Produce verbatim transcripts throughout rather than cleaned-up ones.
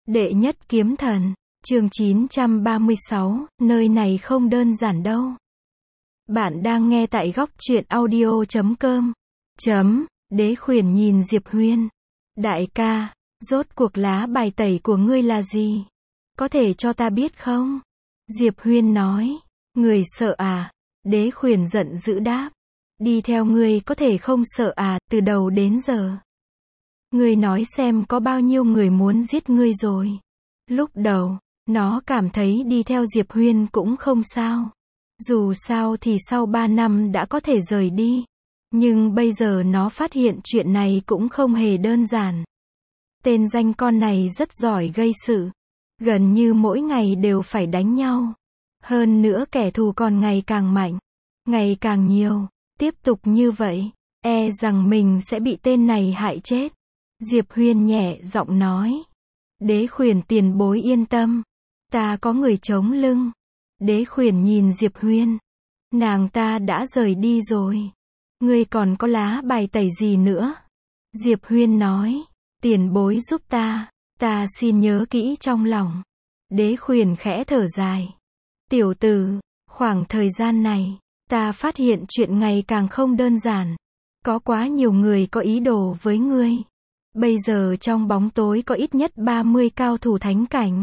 Đệ nhất kiếm thần, chương chín trăm ba mươi sáu, nơi này không đơn giản đâu. Bạn đang nghe tại góc truyện audio chấm com. Chấm, Đế Khuyển nhìn Diệp Huyên. Đại ca, rốt cuộc lá bài tẩy của ngươi là gì? Có thể cho ta biết không? Diệp Huyên nói. Người sợ à? Đế Khuyển giận dữ đáp. Đi theo ngươi có thể không sợ à, từ đầu đến giờ. Ngươi nói xem có bao nhiêu người muốn giết ngươi rồi. Lúc đầu, nó cảm thấy đi theo Diệp Huyên cũng không sao. Dù sao thì sau ba năm đã có thể rời đi. Nhưng bây giờ nó phát hiện chuyện này cũng không hề đơn giản. Tên danh con này rất giỏi gây sự. Gần như mỗi ngày đều phải đánh nhau. Hơn nữa kẻ thù còn ngày càng mạnh. Ngày càng nhiều. Tiếp tục như vậy, e rằng mình sẽ bị tên này hại chết. Diệp Huyên nhẹ giọng nói. Đế Khuyển tiền bối yên tâm. Ta có người chống lưng. Đế Khuyển nhìn Diệp Huyên. Nàng ta đã rời đi rồi. Ngươi còn có lá bài tẩy gì nữa? Diệp Huyên nói. Tiền bối giúp ta. Ta xin nhớ kỹ trong lòng. Đế Khuyển khẽ thở dài. Tiểu tử, khoảng thời gian này, ta phát hiện chuyện ngày càng không đơn giản. Có quá nhiều người có ý đồ với ngươi. Bây giờ trong bóng tối có ít nhất ba mươi cao thủ thánh cảnh.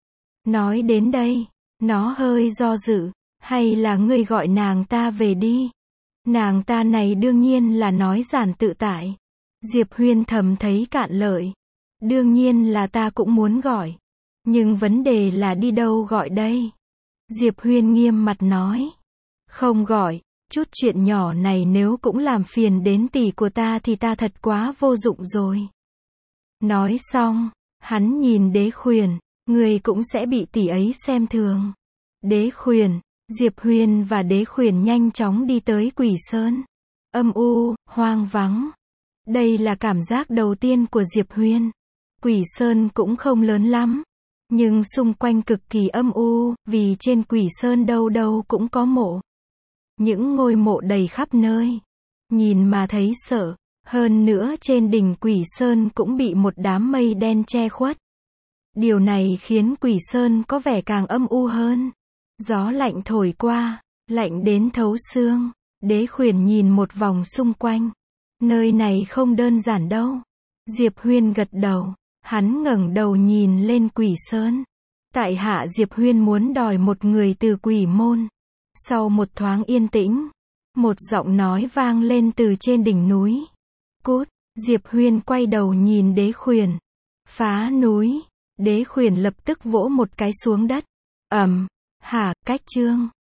Nói đến đây, nó hơi do dự. Hay là ngươi gọi nàng ta về đi. Nàng ta này đương nhiên là nói giản tự tại. Diệp Huyên thầm thấy cạn lợi. Đương nhiên là ta cũng muốn gọi. Nhưng vấn đề là đi đâu gọi đây? Diệp Huyên nghiêm mặt nói. Không gọi, chút chuyện nhỏ này nếu cũng làm phiền đến tỷ của ta thì ta thật quá vô dụng rồi. Nói xong, hắn nhìn Đế Khuyển, người cũng sẽ bị tỷ ấy xem thường. Đế Khuyển, Diệp Huyên và Đế Khuyển nhanh chóng đi tới Quỷ Sơn. Âm u, hoang vắng. Đây là cảm giác đầu tiên của Diệp Huyên. Quỷ Sơn cũng không lớn lắm. Nhưng xung quanh cực kỳ âm u, vì trên Quỷ Sơn đâu đâu cũng có mộ. Những ngôi mộ đầy khắp nơi. Nhìn mà thấy sợ. Hơn nữa trên đỉnh Quỷ Sơn cũng bị một đám mây đen che khuất. Điều này khiến Quỷ Sơn có vẻ càng âm u hơn. Gió lạnh thổi qua, lạnh đến thấu xương. Đế Khuyển nhìn một vòng xung quanh. Nơi này không đơn giản đâu. Diệp Huyên gật đầu. Hắn ngẩng đầu nhìn lên Quỷ Sơn. Tại hạ Diệp Huyên muốn đòi một người từ Quỷ Môn. Sau một thoáng yên tĩnh, một giọng nói vang lên từ trên đỉnh núi. Cút, Diệp Huyên quay đầu nhìn Đế Khuyển. Phá núi. Đế Khuyển lập tức vỗ một cái xuống đất. Ầm, hả, cách chương.